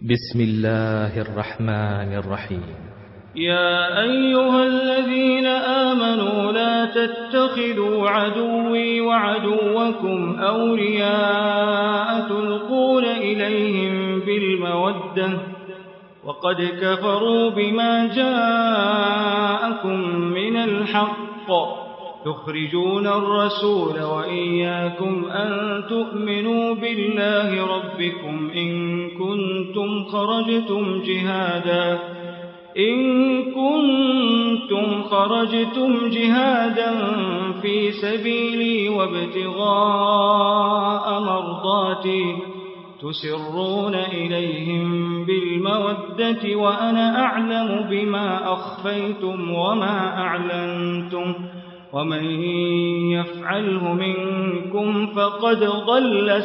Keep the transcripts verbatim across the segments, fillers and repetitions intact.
بسم الله الرحمن الرحيم. يا أيها الذين آمنوا لا تتخذوا عدوي وعدوكم أولياء تلقون إليهم بالمودة وقد كفروا بما جاءكم من الحق تخرجون الرسول وإياكم أن تؤمنوا بالله ربكم إن كنتم خرجتم جهادا إن كنتم خرجتم جهادا في سبيلي وابتغاء مرضاتي تسرون إليهم بالمودة وأنا أعلم بما أخفيتم وما أعلنتم ومن يفعله منكم فقد ضل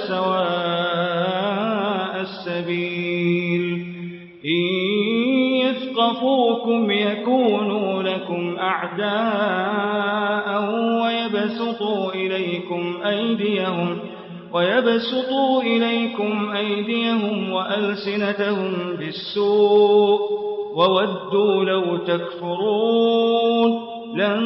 سواء السبيل. إن يثقفوكم يكونوا لكم أعداء ويبسطوا إليكم أيديهم ويبسطوا إليكم أيديهم وألسنتهم بالسوء وودوا لو تكفرون. لن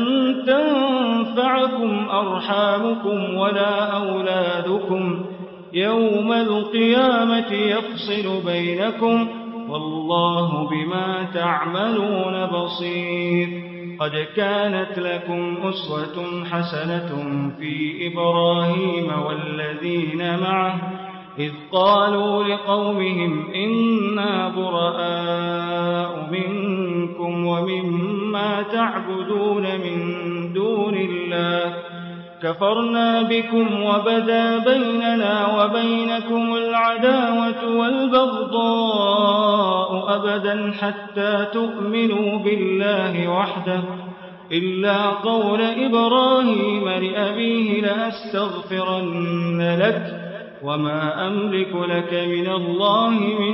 تنفعكم أرحامكم ولا أولادكم يوم القيامة يفصل بينكم والله بما تعملون بصير. قد كانت لكم أسوة حسنة في إبراهيم والذين معه إذ قالوا لقومهم إنا براء منكم ومما تعبدون من دون الله كفرنا بكم وبدا بيننا وبينكم العداوة والبغضاء أبدا حتى تؤمنوا بالله وحده إلا قول إبراهيم لأبيه لأستغفرن لك وما أملك لك من الله من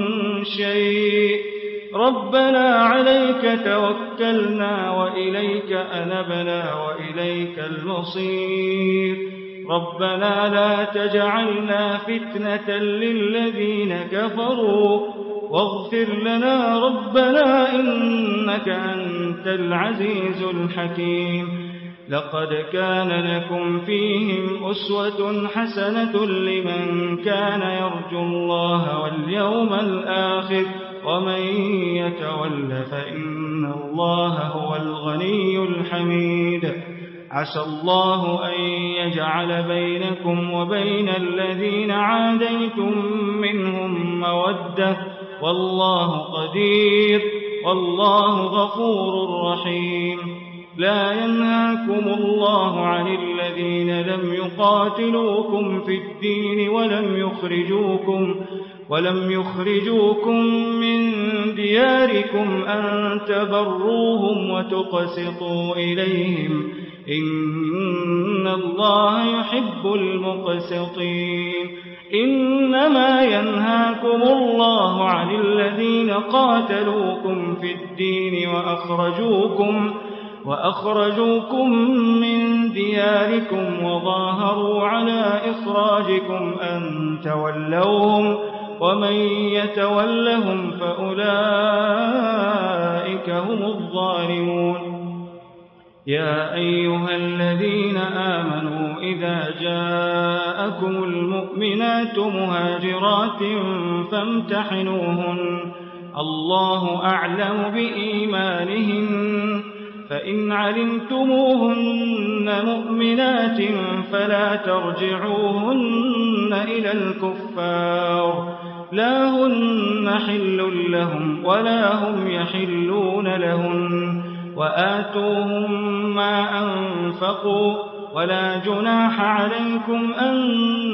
شيء ربنا عليك توكلنا وإليك أنبنا وإليك المصير. ربنا لا تجعلنا فتنة للذين كفروا واغفر لنا ربنا إنك أنت العزيز الحكيم. لقد كان لكم فيهم أسوة حسنة لمن كان يرجو الله واليوم الآخر ومن يتول فإن الله هو الغني الحميد. عسى الله أن يجعل بينكم وبين الذين عاديتم منهم مودة والله قدير والله غفور رحيم. لا ينهاكم الله عن الذين لم يقاتلوكم في الدين ولم يخرجوكم ولم يخرجوكم من دياركم أن تبروهم وتقسطوا إليهم إن الله يحب المقسطين. إنما ينهاكم الله عن الذين قاتلوكم في الدين وأخرجوكم وأخرجوكم من دياركم وظاهروا على إخراجكم أن تولوهم ومن يتولهم فأولئك هم الظالمون. يا أيها الذين آمنوا إذا جاءكم المؤمنات مهاجرات فامتحنوهن الله أعلم بإيمانهن فإن علمتموهن مؤمنات فلا ترجعوهن إلى الكفار لا هن حل لهم ولا هم يحلون لهن وآتوهم ما أنفقوا ولا جناح عليكم أن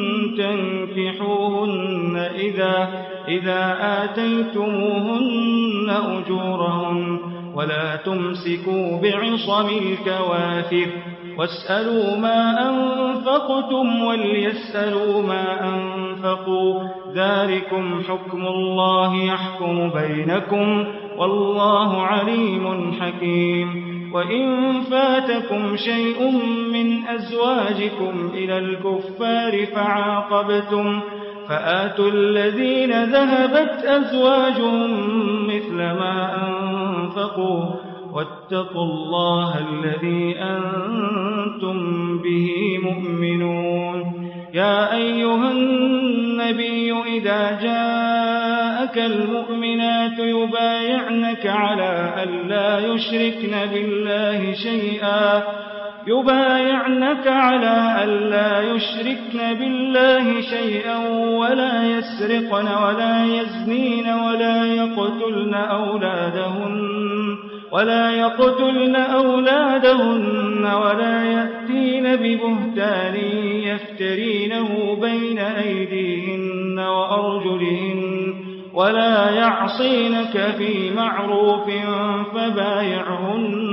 تنكحوهن إذا, إذا آتيتموهن أجورهن ولا تمسكوا بعصم الكوافر واسألوا ما أنفقتم وليسألوا ما أنفقوا ذلكم حكم الله يحكم بينكم والله عليم حكيم. وإن فاتكم شيء من أزواجكم إلى الكفار فعاقبتم فآتوا الذين ذهبت أزواجهم مثل ما أنفقوا واتقوا الله الذي أنتم به مؤمنون. يا أيها النبي إذا جاءك المؤمنات يبايعنك على أن لا يشركن بالله شيئا يبايعنك على أن لا يشركن بالله شيئا ولا يسرقن ولا يزنين ولا يقتلن أولادهن ولا يقتلن أولادهن ولا يأتين ببهتان يفترينه بين أيديهن وأرجلهن ولا يعصينك في معروف فبايعهن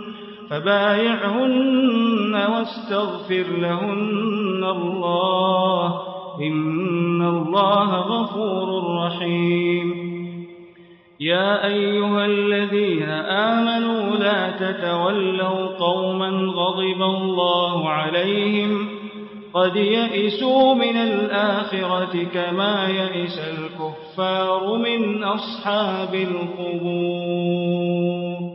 فبايعهن واستغفر لهن الله إن الله غفور رحيم. يا أيها الذين آمنوا لا تتولوا قوما غضب الله عليهم قد يئسوا من الآخرة كما يئس الكفار من أصحاب القبور.